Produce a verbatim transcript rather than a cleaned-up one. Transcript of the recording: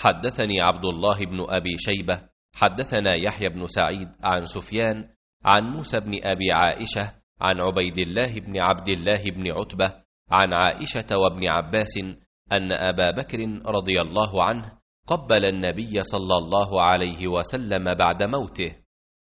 حدثني عبد الله بن أبي شيبة حدثنا يحيى بن سعيد عن سفيان عن موسى بن أبي عائشة عن عبيد الله بن عبد الله بن عتبة عن عائشة وابن عباس أن أبا بكر رضي الله عنه قبل النبي صلى الله عليه وسلم بعد موته،